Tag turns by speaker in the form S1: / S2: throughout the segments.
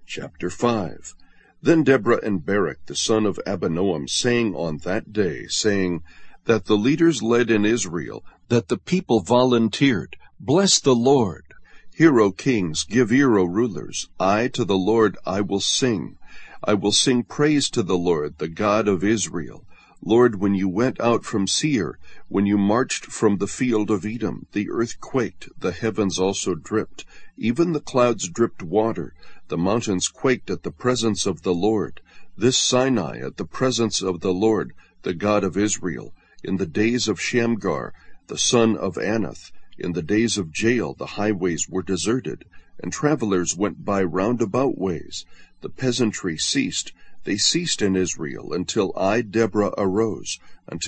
S1: Chapter 5. Then Deborah and Barak the son of Abinoam sang on that day, saying, that the leaders led in Israel, that the people volunteered. Bless the Lord. Hear, O kings, give ear, O rulers. I to the Lord I will sing. I will sing praise to the Lord, the God of Israel. Lord, when you went out from Seir, when you marched from the field of Edom, the earth quaked, the heavens also dripped, even the clouds dripped water, the mountains quaked at the presence of the Lord. This Sinai at the presence of the Lord, the God of Israel. In the days of Shamgar, the son of Anath, in the days of Jael, the highways were deserted, and travelers went by roundabout ways. The peasantry ceased. They ceased in Israel until I, Deborah, arose,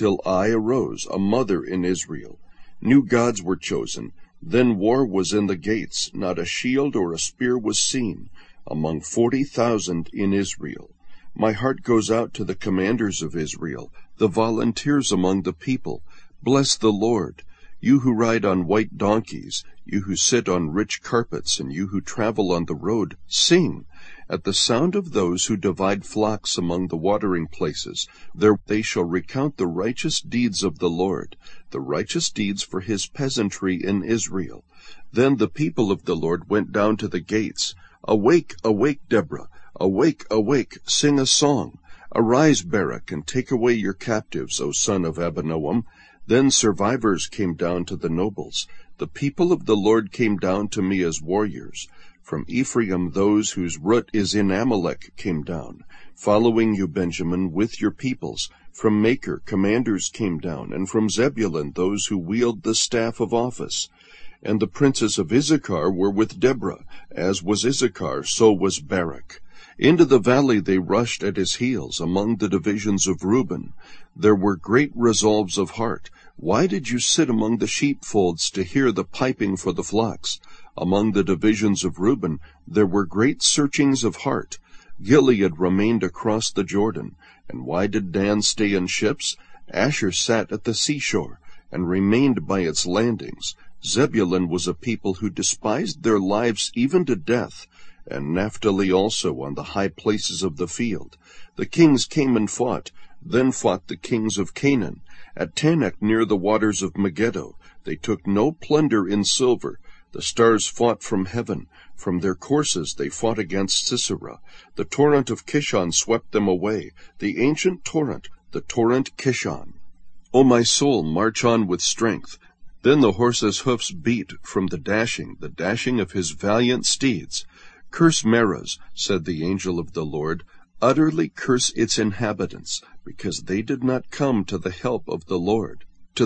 S1: a mother in Israel. New gods were chosen. Then war was in the gates. Not a shield or a spear was seen among 40,000 in Israel. My heart goes out to the commanders of Israel, the volunteers among the people. Bless the Lord. You who ride on white donkeys, you who sit on rich carpets, and you who travel on the road, sing. At the sound of those who divide flocks among the watering places, there they shall recount the righteous deeds of the Lord, the righteous deeds for his peasantry in Israel. Then the people of the Lord went down to the gates. Awake, awake, Deborah! Awake, awake, sing a song. Arise, Barak, and take away your captives, O son of Abinoam. Then survivors came down to the nobles. The people of the Lord came down to me as warriors. From Ephraim those whose root is in Amalek came down, following you, Benjamin, with your peoples. From Machir commanders came down, and from Zebulun those who wield the staff of office. And the princes of Issachar were with Deborah. As was Issachar, so was Barak. Into the valley they rushed at his heels, among the divisions of Reuben. There were great resolves of heart. Why did you sit among the sheepfolds to hear the piping for the flocks? Among the divisions of Reuben there were great searchings of heart. Gilead remained across the Jordan. And why did Dan stay in ships? Asher sat at the seashore, and remained by its landings. Zebulun was a people who despised their lives even to death, and Naphtali also on the high places of the field. The kings came and fought. Then fought the kings of Canaan. At Tanakh near the waters of Megiddo, they took no plunder in silver. The stars fought from heaven. From their courses they fought against Sisera. The torrent of Kishon swept them away, the ancient torrent, the torrent Kishon. O my soul, march on with strength. Then the horse's hoofs beat from the dashing of his valiant steeds. Curse Meroz, said the angel of the Lord, utterly curse its inhabitants, because they did not come to the help of the Lord,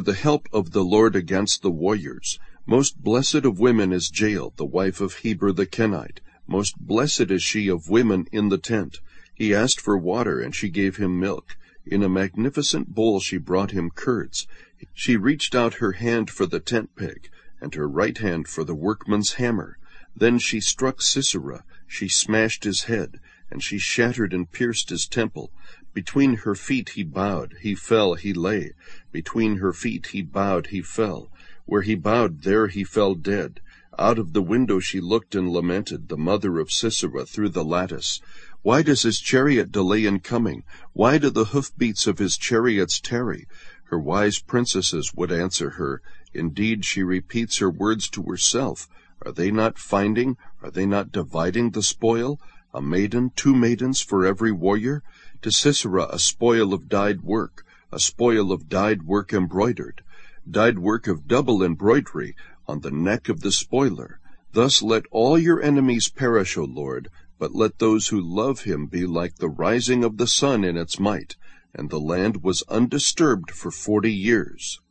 S1: against the warriors. Most blessed of women is Jael, the wife of Heber the Kenite. Most blessed is she of women in the tent. He asked for water, and she gave him milk. In a magnificent bowl she brought him curds. She reached out her hand for the tent peg, and her right hand for the workman's hammer. Then she struck Sisera, she smashed his head, and she shattered and pierced his temple. Between her feet he bowed, he fell, he lay. Between her feet he bowed, he fell. Where he bowed, there he fell dead. Out of the window she looked and lamented, the mother of Sisera, through the lattice. Why does his chariot delay in coming? Why do the hoofbeats of his chariots tarry? Her wise princesses would answer her. Indeed, she repeats her words to herself. Are they not finding? Are they not dividing the spoil? A maiden, 2 maidens for every warrior? To Sisera a spoil of dyed work, a spoil of dyed work embroidered, dyed work of double embroidery on the neck of the spoiler. Thus let all your enemies perish, O Lord, but let those who love him be like the rising of the sun in its might. And the land was undisturbed for 40 years.